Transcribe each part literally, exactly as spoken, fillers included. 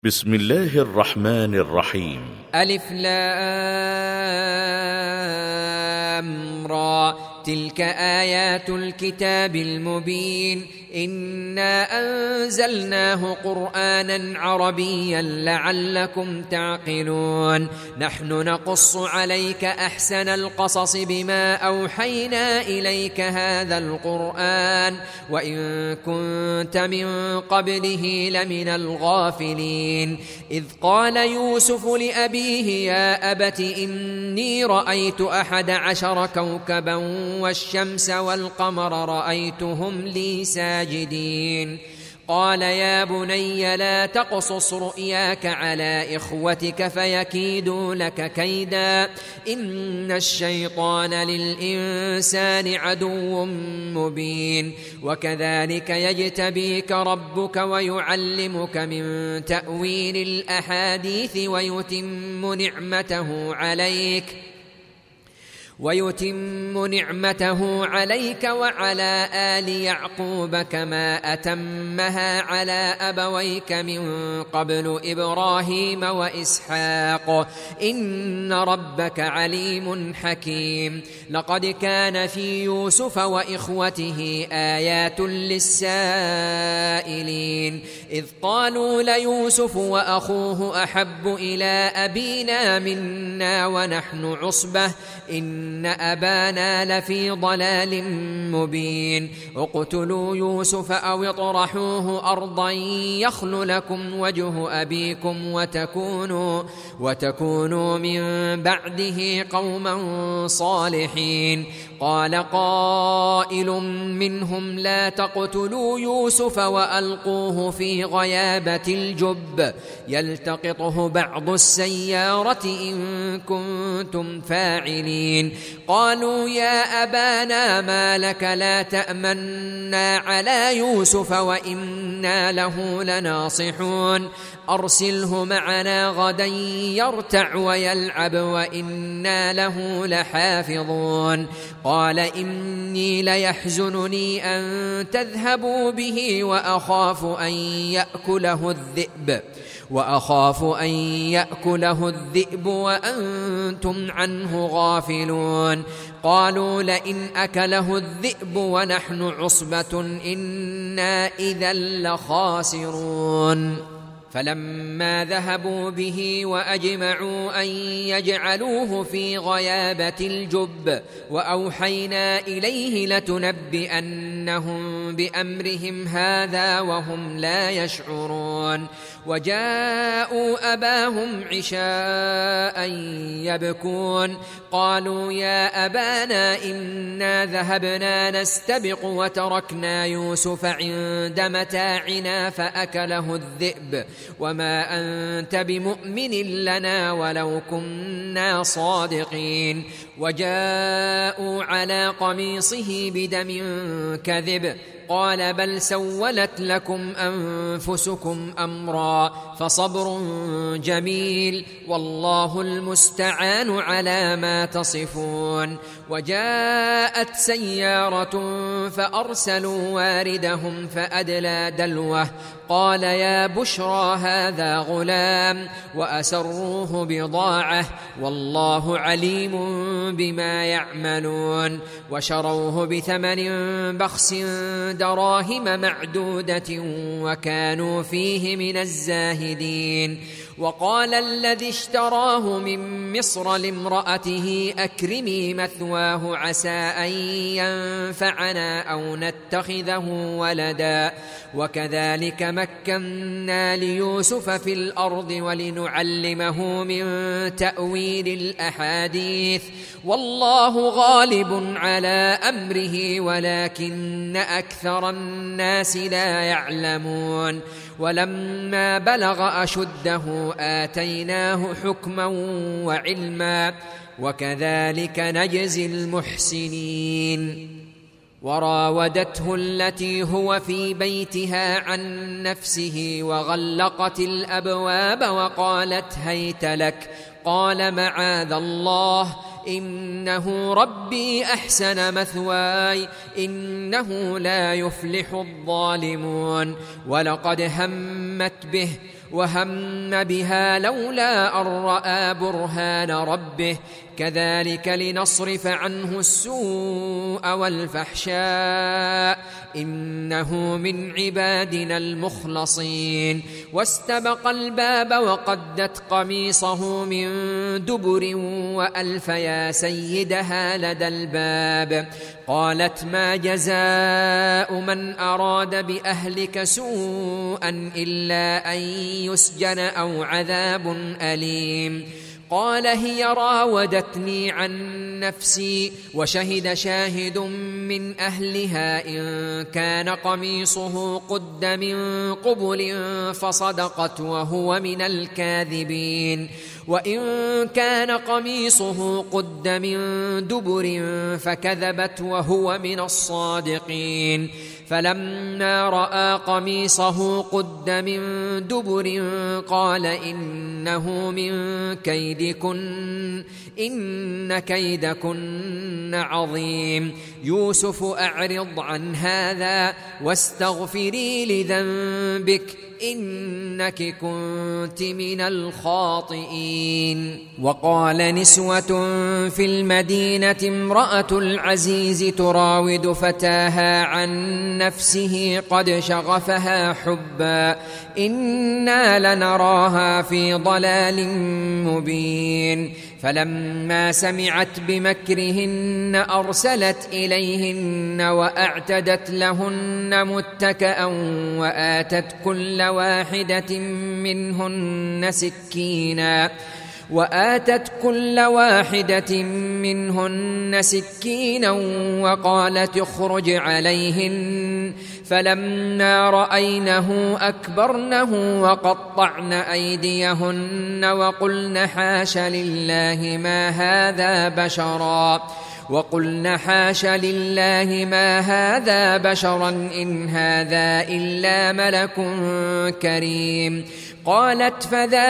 بسم الله الرحمن الرحيم. ألف لام را تلك آيات الكتاب المبين إنا أنزلناه قرآنا عربيا لعلكم تعقلون نحن نقص عليك أحسن القصص بما أوحينا إليك هذا القرآن وإن كنت من قبله لمن الغافلين إذ قال يوسف لأبيه يا أبت إني رأيت أحد عشر كوكبا والشمس والقمر رأيتهم لي ساجدين قال يا بني لا تقصص رؤياك على إخوتك فيكيدوا لك كيدا إن الشيطان للإنسان عدو مبين وكذلك يجتبيك ربك ويعلمك من تأويل الأحاديث ويتم نعمته عليك ويتم نعمته عليك وعلى آل يعقوب كما أتمها على أبويك من قبل إبراهيم وإسحاق إن ربك عليم حكيم لقد كان في يوسف وإخوته آيات للسائلين إذ قالوا ليوسف وأخوه أحب إلى أبينا منا ونحن عصبة إن إن أبانا لفي ضلال مبين اقتلوا يوسف أو اطرحوه أرضا يخل لكم وجه أبيكم وتكونوا, وتكونوا من بعده قوما صالحين قال قائل منهم لا تقتلوا يوسف وألقوه في غيابة الجب يلتقطه بعض السيارة إن كنتم فاعلين قالوا يا أبانا ما لك لا تأمنا على يوسف وإنا له لناصحون أرسله معنا غدا يرتع ويلعب وإنا له لحافظون قال إني ليحزنني أن تذهبوا به وأخاف أن يأكله الذئب وأخاف أن يأكله الذئب وأنتم عنه غافلون قالوا لئن أكله الذئب ونحن عصبة إنا إذا لخاسرون فلما ذهبوا به وأجمعوا أن يجعلوه في غيابة الجب وأوحينا إليه لتنبئنهم بأمرهم هذا وهم لا يشعرون وجاءوا أباهم عشاء يبكون قالوا يا أبانا إنا ذهبنا نستبق وتركنا يوسف عند متاعنا فأكله الذئب وما أنت بمؤمن لنا ولو كنا صادقين وجاءوا على قميصه بدم كذب قال بل سولت لكم أنفسكم أمرا فصبر جميل والله المستعان على ما تصفون وجاءت سيارة فأرسلوا واردهم فأدلى دلوه قال يا بشرى هذا غلام وأسروه بضاعة والله عليم بما يعملون وشروه بثمن بخس دراهم معدودة وكانوا فيه من الزاهدين وقال الذي اشتراه من مصر لامرأته أكرمي مثواه عسى أن ينفعنا أو نتخذه ولدا وكذلك مكنا ليوسف في الأرض ولنعلمه من تأويل الأحاديث والله غالب على أمره ولكن أكثر الناس لا يعلمون ولما بلغ أشده آتيناه حكما وعلما وكذلك نجزي المحسنين وراودته التي هو في بيتها عن نفسه وغلقت الأبواب وقالت هيت لك قال معاذ الله إنه ربي أحسن مثواي إنه لا يفلح الظالمون ولقد همت به وهم بها لولا أن رأى برهان ربه كذلك لنصرف عنه السوء والفحشاء إنه من عبادنا المخلصين. واستبق الباب وقدت قميصه من دبر وألف يا سيدها لدى الباب. قالت ما جزاء من أراد بأهلك سوءا إلا أن يسجن أو عذاب أليم. قال هي راودتني عن نفسي وشهد شاهد من أهلها إن كان قميصه قد من قبل فصدقت وهو من الكاذبين وإن كان قميصه قد من دبر فكذبت وهو من الصادقين. فلما رأى قميصه قد من دبر قال إنه من كيدكن إن كيدكن عظيم. يوسف أعرض عن هذا واستغفري لذنبك إنك كنت من الخاطئين. وقال نسوة في المدينة امرأة العزيز تراود فتاها عن نفسه قد شغفها حبا إنا لنراها في ضلال مبين. فلما سمعت بمكرهن أرسلت إليهن وأعتدت لهن متكأ وآتت كل واحدة منهن سكينا وآتت كل واحدة منهن سكينا وقالت اخرج عليهن. فلما رأينه أكبرنه وقطعن أيديهن وقلن حاش لله ما هذا بشرا وقلن حاش لله ما هذا بشرا إن هذا إلا ملك كريم. قالت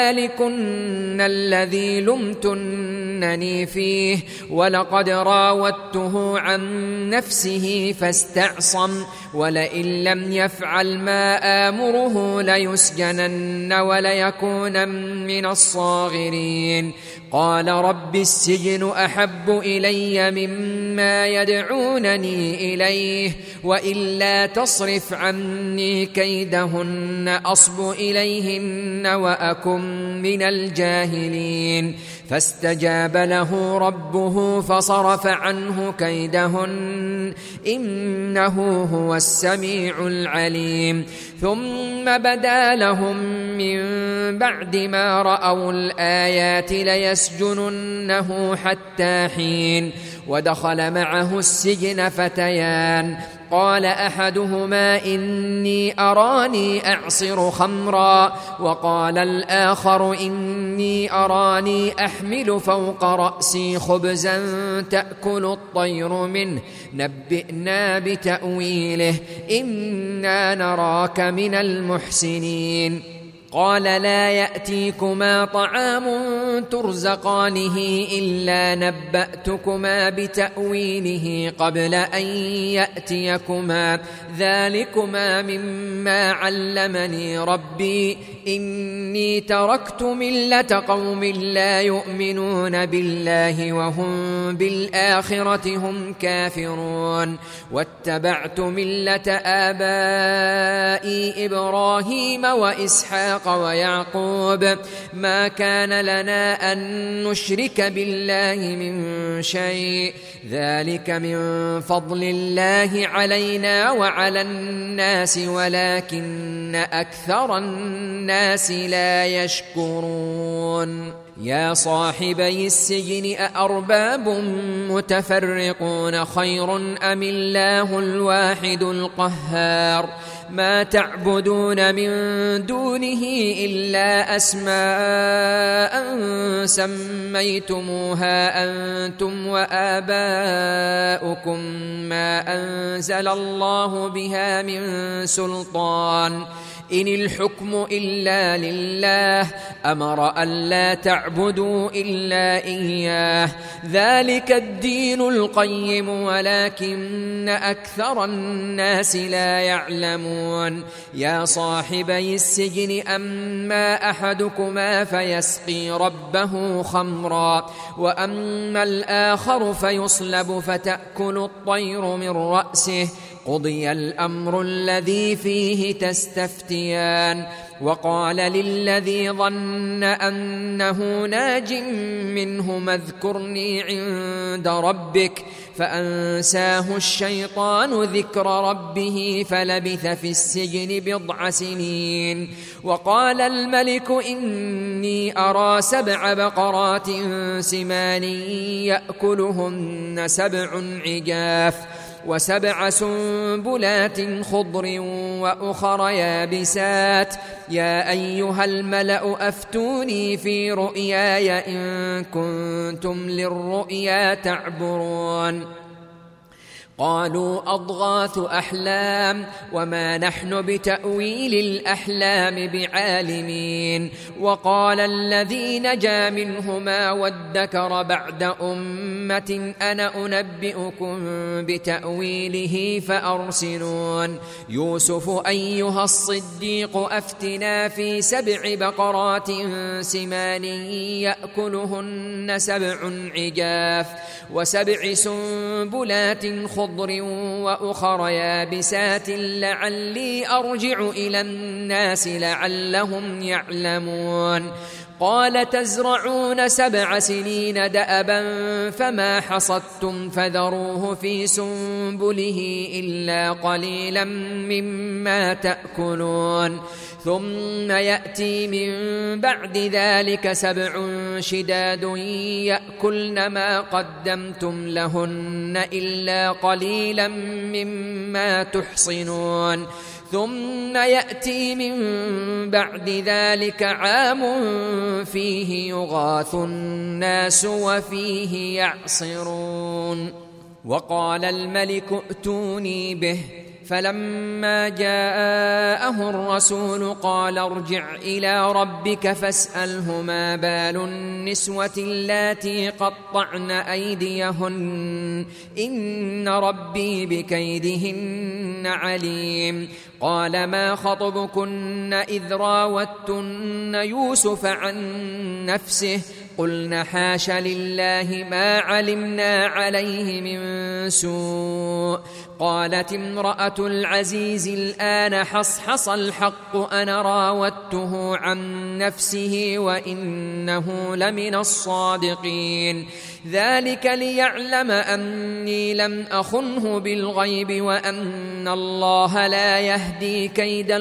فذلكن الذي لمتنني فيه ولقد راودته عن نفسه فاستعصم ولئن لم يفعل ما آمره ليسجنن وليكون من الصاغرين. قال رب السجن أحب إلي مما يدعونني إليه وإلا تصرف عني كيدهن أصب إليهن وأكن من الجاهلين. فاستجاب له ربه فصرف عنه كيدهن إنه هو السميع العليم. ثم بدا لهم من بعد ما رأوا الآيات ليسجننه حتى حين. ودخل معه السجن فتيان قال أحدهما إني أراني أعصر خمرا وقال الآخر إني أراني أحمل فوق رأسي خبزا تأكل الطير منه نبئنا بتأويله إنا نراك من المحسنين. قال لا يأتيكما طعام ترزقانه إلا نبأتكما بتأويله قبل أن يأتيكما ذلكما مما علمني ربي إني تركت ملة قوم لا يؤمنون بالله وهم بالآخرة هم كافرون واتبعت ملة آبائي إبراهيم وإسحاق ويعقوب ما كان لنا أن نشرك بالله من شيء ذلك من فضل الله علينا وعلى الناس ولكن أكثر الناس لا يشكرون. يا صاحبي السجن أأرباب متفرقون خير أم الله الواحد القهار ما تعبدون من دونه إلا أسماء سميتموها أنتم وآباؤكم ما أنزل الله بها من سلطان إن الحكم إلا لله أمر ألا تعبدوا إلا إياه ذلك الدين القيم ولكن أكثر الناس لا يعلمون يا صاحبي السجن أما أحدكما فيسقي ربه خمرا وأما الآخر فيصلب فتأكل الطير من رأسه قضي الأمر الذي فيه تستفتيان وقال للذي ظن أنه ناج منهما اذكرني عند ربك فأنساه الشيطان ذكر ربه فلبث في السجن بضع سنين وقال الملك إني أرى سبع بقرات سمان يأكلهن سبع عجاف وسبع سنبلات خضر وأخر يابسات يا أيها الملأ أفتوني في رؤياي إن كنتم للرؤيا تعبرون قالوا أضغاث أحلام وما نحن بتأويل الأحلام بعالمين وقال الذي نجا منهما وادكر بعد أمة أنا أنبئكم بتأويله فأرسلون يوسف أيها الصديق أفتنا في سبع بقرات سمان يأكلهن سبع عجاف وسبع سنبلات خضر وأخر يابسات لعلي أرجع إلى الناس لعلهم يعلمون قال تزرعون سبع سنين دأبا فما حصدتم فذروه في سنبله إلا قليلا مما تأكلون ثم يأتي من بعد ذلك سبع شداد يأكلن ما قدمتم لهن إلا قليلا مما تحصنون ثم يأتي من بعد ذلك عام فيه يغاث الناس وفيه يعصرون وقال الملك ائتوني به فلما جاءه الرسول قال ارجع إلى ربك فاسأله ما بال النسوة اللاتي قطعن أيديهن إن ربي بكيدهن عليم قال ما خطبكن إذ راوتن يوسف عن نفسه قلنا حاش لله ما علمنا عليه من سوء قالت امرأة العزيز الآن حصحص الحق أنا راودته عن نفسه وإنه لمن الصادقين ذلك ليعلم أني لم أخنه بالغيب وأن الله لا يهدي كيد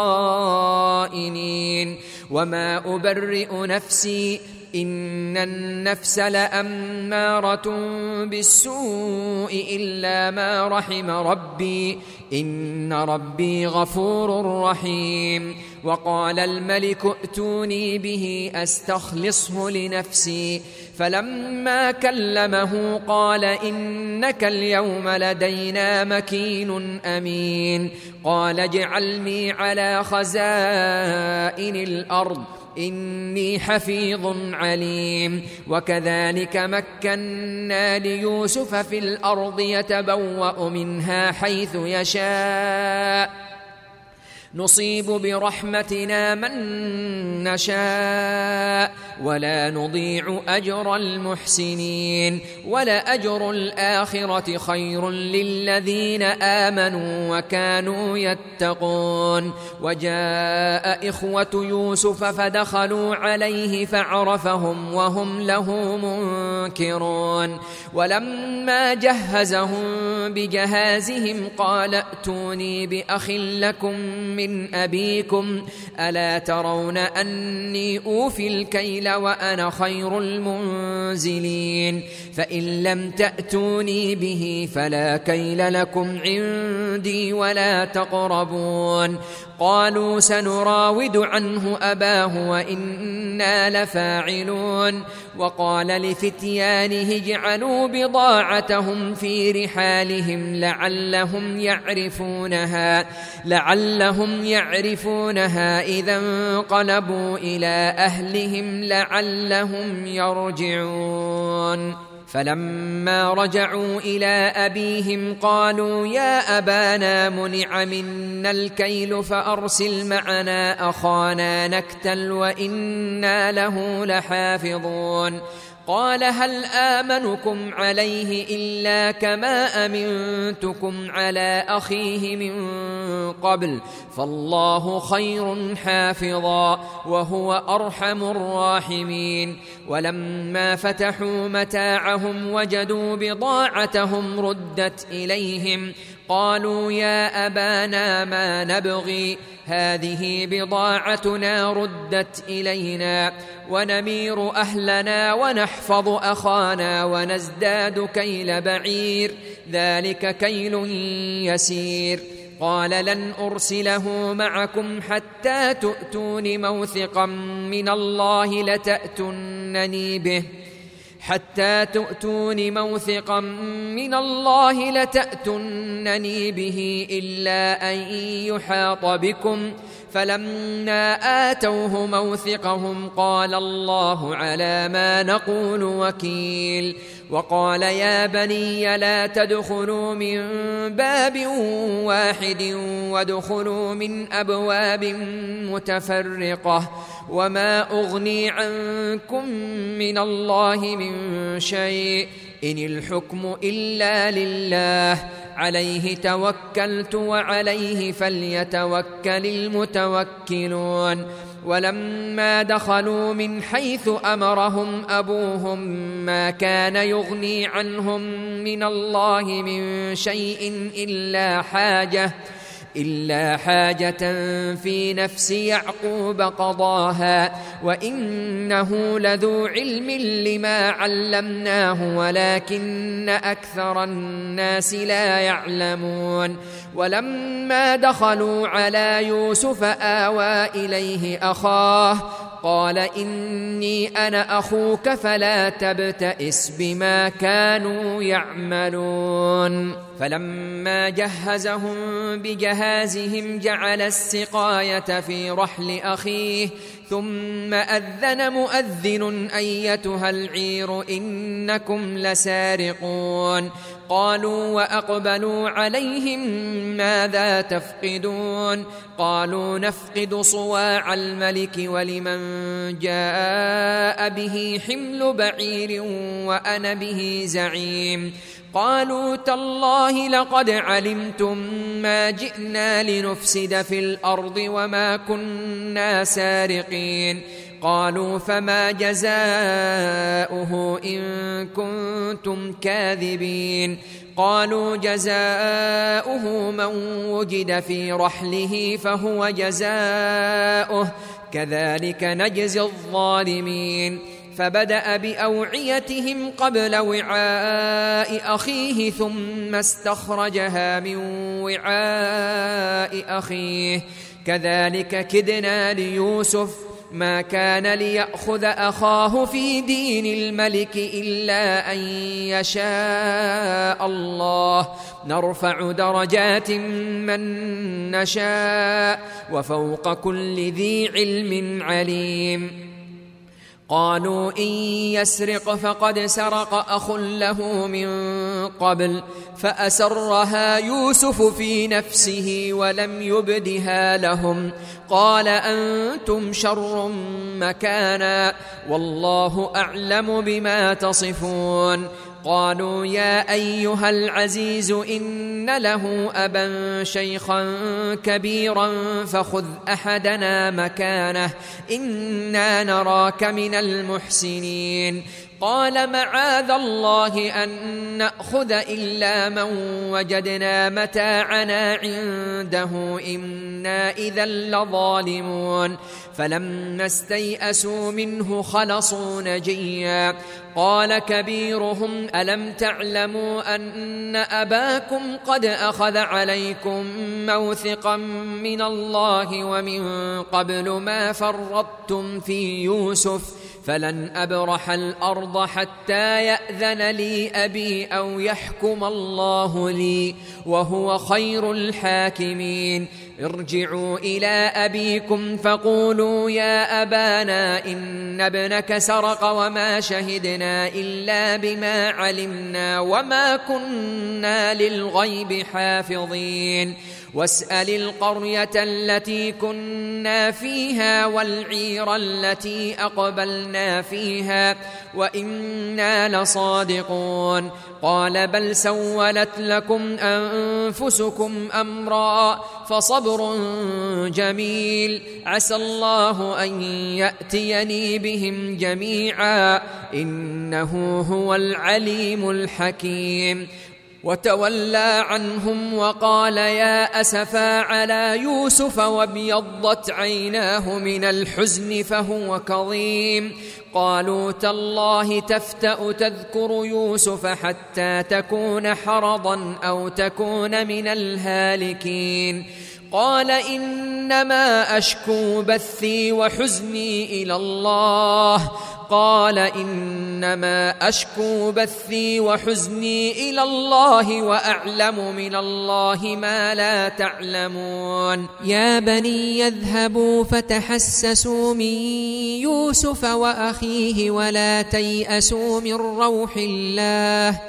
الخائنين وما أبرئ نفسي إن النفس لأمارة بالسوء إلا ما رحم ربي إن ربي غفور رحيم وقال الملك ائتوني به أستخلصه لنفسي فلما كلمه قال إنك اليوم لدينا مكين أمين قال اجعلني على خزائن الأرض إني حفيظ عليم وكذلك مكنا ليوسف في الأرض يتبوأ منها حيث يشاء نصيب برحمتنا من نشاء ولا نضيع أجر المحسنين ولأجر الآخرة خير للذين آمنوا وكانوا يتقون وجاء إخوة يوسف فدخلوا عليه فعرفهم وهم له منكرون ولما جهزهم بجهازهم قال ائتوني بأخ لكم من أبيكم ألا ترون أني أوفي الكيل وأنا خير المنزلين فإن لم تأتوني به فلا كيل لكم عندي ولا تقربون قالوا سنراود عنه أباه وإنا لفاعلون وقال لفتيانه اجعلوا بضاعتهم في رحالهم لعلهم يعرفونها لعلهم يعرفونها إذا انقلبوا إلى أهلهم لعلهم يرجعون فلما رجعوا إلى أبيهم قالوا يا أبانا منع منا الكيل فأرسل معنا أخانا نكتل وإنا له لحافظون قال هل آمنكم عليه إلا كما أمنتكم على أخيه من قبل فالله خير حافظا وهو أرحم الراحمين ولما فتحوا متاعهم وجدوا بضاعتهم ردت إليهم قالوا يا أبانا ما نبغي هذه بضاعتنا ردت إلينا ونمير أهلنا ونحفظ أخانا ونزداد كيل بعير ذلك كيل يسير قال لن أرسله معكم حتى تؤتون موثقا من الله لتأتونني به حتى تؤتون موثقا من الله لتأتونني به إلا أن يحاط بكم فلما آتوه موثقهم قال الله على ما نقول وكيل وقال يا بني لا تدخلوا من باب واحد وادخلوا من أبواب متفرقة وما أغني عنكم من الله من شيء إن الحكم إلا لله عليه توكلت وعليه فليتوكل المتوكلون ولما دخلوا من حيث أمرهم أبوهم ما كان يغني عنهم من الله من شيء إلا حاجة إلا حاجة في نفس يعقوب قضاها وإنه لذو علم لما علمناه ولكن أكثر الناس لا يعلمون ولما دخلوا على يوسف آوى إليه أخاه قال إني أنا أخوك فلا تبتئس بما كانوا يعملون فلما جهزهم بجهازهم جعل السقاية في رحل أخيه ثم أذن مؤذن أيتها العير إنكم لسارقون قالوا وأقبلوا عليهم ماذا تفقدون قالوا نفقد صواع الملك ولمن جاء به حمل بعير وأنا به زعيم قالوا تالله لقد علمتم ما جئنا لنفسد في الأرض وما كنا سارقين قالوا فما جزاؤه إن كنتم كاذبين قالوا جزاؤه من وجد في رحله فهو جزاؤه كذلك نجزي الظالمين فبدأ بأوعيتهم قبل وعاء أخيه ثم استخرجها من وعاء أخيه كذلك كدنا ليوسف ما كان ليأخذ أخاه في دين الملك إلا أن يشاء الله نرفع درجات من نشاء وفوق كل ذي علم عليم قالوا إن يسرق فقد سرق أخ له من قبل فأسرها يوسف في نفسه ولم يبدها لهم قال أنتم شر مكانا والله أعلم بما تصفون قالوا يا أيها العزيز إن له أبا شيخا كبيرا فخذ أحدنا مكانه إنا نراك من المحسنين قال معاذ الله أن نأخذ إلا من وجدنا متاعنا عنده إنا إذا لظالمون فلما استيئسوا منه خلصوا نجيا قال كبيرهم ألم تعلموا أن أباكم قد أخذ عليكم موثقا من الله ومن قبل ما فرطتم في يوسف فلن أبرح الأرض حتى يأذن لي أبي أو يحكم الله لي وهو خير الحاكمين ارجعوا إلى أبيكم فقولوا يا أبانا إن ابنك سرق وما شهدنا إلا بما علمنا وما كنا للغيب حافظين واسأل القرية التي كنا فيها والعير التي أقبلنا فيها وإنا لصادقون قال بل سولت لكم أنفسكم أمرا فصبر جميل عسى الله أن يأتيني بهم جميعا إنه هو العليم الحكيم وتولى عنهم وقال يا أسفا على يوسف وابيضت عيناه من الحزن فهو كظيم قالوا تالله تفتأ تذكر يوسف حتى تكون حرضا أو تكون من الهالكين قال إنما أشكو بثي وحزني إلى الله قال إنما أشكو بثي وحزني إلى الله وأعلم من الله ما لا تعلمون يا بني يذهبوا فتحسسوا من يوسف وأخيه ولا تيأسوا من روح الله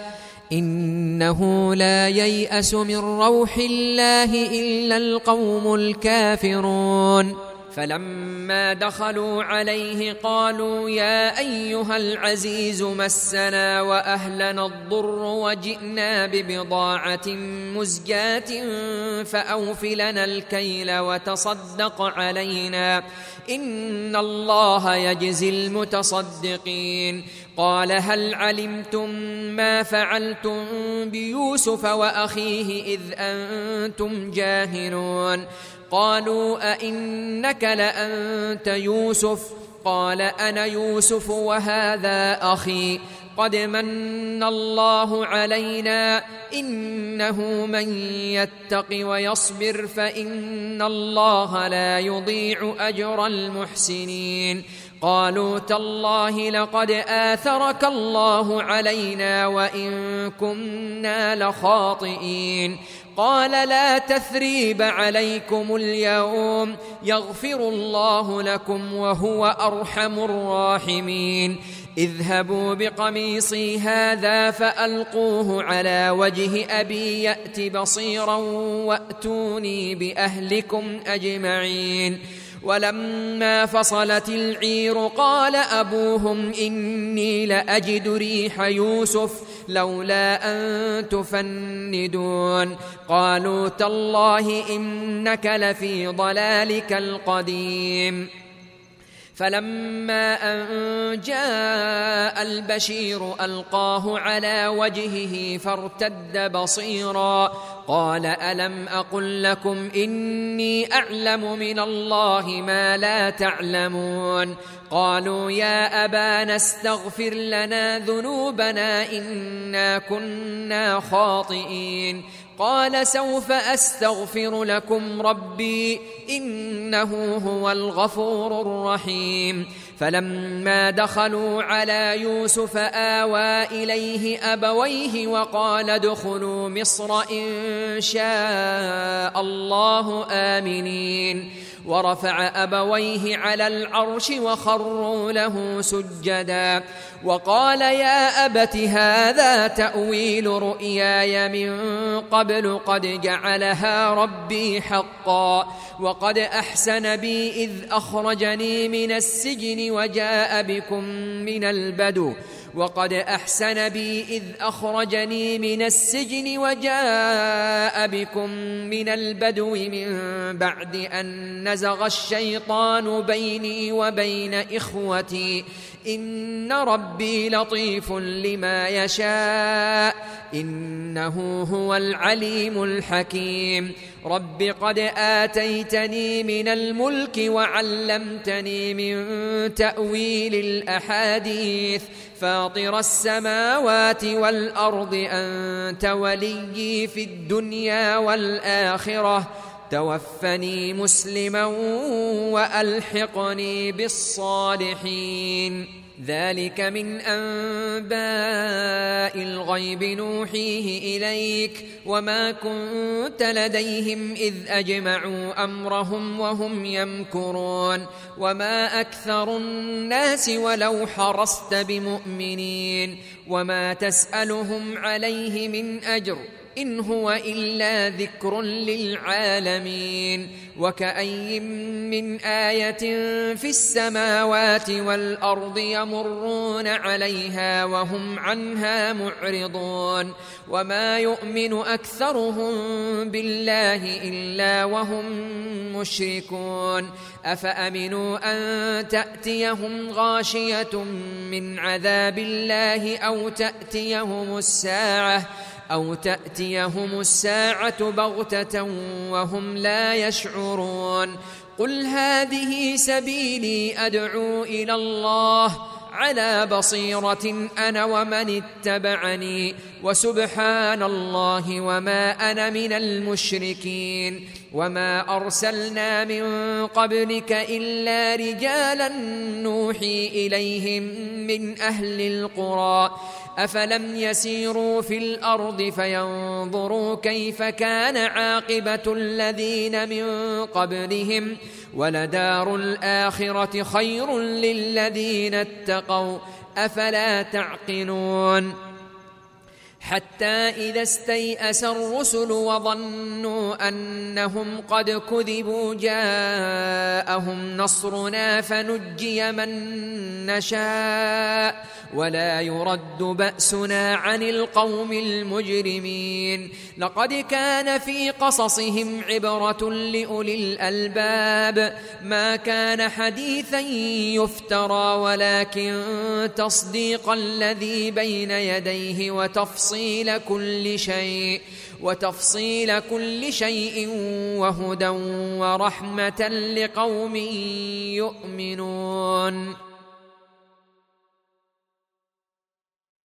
إنه لا ييأس من روح الله إلا القوم الكافرون فلما دخلوا عليه قالوا يا أيها العزيز مسنا وأهلنا الضر وجئنا ببضاعة مزجاة فأوف لنا الكيل وتصدق علينا إن الله يجزي المتصدقين قال هل علمتم ما فعلتم بيوسف وأخيه إذ أنتم جاهلون قالوا أئنك لأنت يوسف قال أنا يوسف وهذا أخي قد من الله علينا إنه من يتق ويصبر فإن الله لا يضيع أجر المحسنين قالوا تالله لقد آثرك الله علينا وإن كنا لخاطئين قال لا تثريب عليكم اليوم يغفر الله لكم وهو أرحم الراحمين اذهبوا بقميصي هذا فألقوه على وجه أبي يأت بصيرا وأتوني بأهلكم أجمعين ولما فصلت العير قال أبوهم إني لأجد ريح يوسف لولا أن تفندون قالوا تالله إنك لفي ضلالك القديم فلما أن جاء البشير ألقاه على وجهه فارتد بصيرا قال ألم أقل لكم إني أعلم من الله ما لا تعلمون قالوا يا أبانا استغفر لنا ذنوبنا إنا كنا خاطئين قال سوف أستغفر لكم ربي إنه هو الغفور الرحيم فلما دخلوا على يوسف آوى إليه أبويه وقال ادخلوا مصر إن شاء الله آمنين ورفع أبويه على العرش وخروا له سجدا وقال يا أبت هذا تأويل رؤياي من قبل قد جعلها ربي حقا وقد أحسن بي إذ أخرجني من السجن وجاء بكم من البدو وقد أحسن بي إذ أخرجني من السجن وجاء بكم من البدو من بعد أن نزغ الشيطان بيني وبين إخوتي إن ربي لطيف لما يشاء إنه هو العليم الحكيم رب قد آتيتني من الملك وعلمتني من تأويل الأحاديث فاطر السماوات والأرض أنت وليي في الدنيا والآخرة توفني مسلما وألحقني بالصالحين ذلك من أنباء الغيب نوحيه إليك وما كنت لديهم إذ أجمعوا أمرهم وهم يمكرون وما أكثر الناس ولو حرصت بمؤمنين وما تسألهم عليه من أجر إن هو إلا ذكر للعالمين وكأي من آية في السماوات والأرض يمرون عليها وهم عنها معرضون وما يؤمن أكثرهم بالله إلا وهم مشركون أفأمنوا أن تأتيهم غاشية من عذاب الله أو تأتيهم الساعة أو تأتيهم الساعة بغتة وهم لا يشعرون قل هذه سبيلي أدعو إلى الله على بصيرة أنا ومن اتبعني وسبحان الله وما أنا من المشركين وما أرسلنا من قبلك إلا رجالا نوحي إليهم من أهل القرى أفلم يسيروا في الأرض فينظروا كيف كان عاقبة الذين من قبلهم ولدار الآخرة خير للذين اتقوا أفلا تعقلون حتى إذا استيأس الرسل وظنوا أنهم قد كذبوا جاءهم نصرنا فنجي من نشاء ولا يرد بأسنا عن القوم المجرمين لقد كان في قصصهم عبرة لأولي الألباب ما كان حديثا يفترى ولكن تصديق الذي بين يديه وتفصيل كل شيء وتفصيل كل شيء وهدى ورحمة لقوم يؤمنون.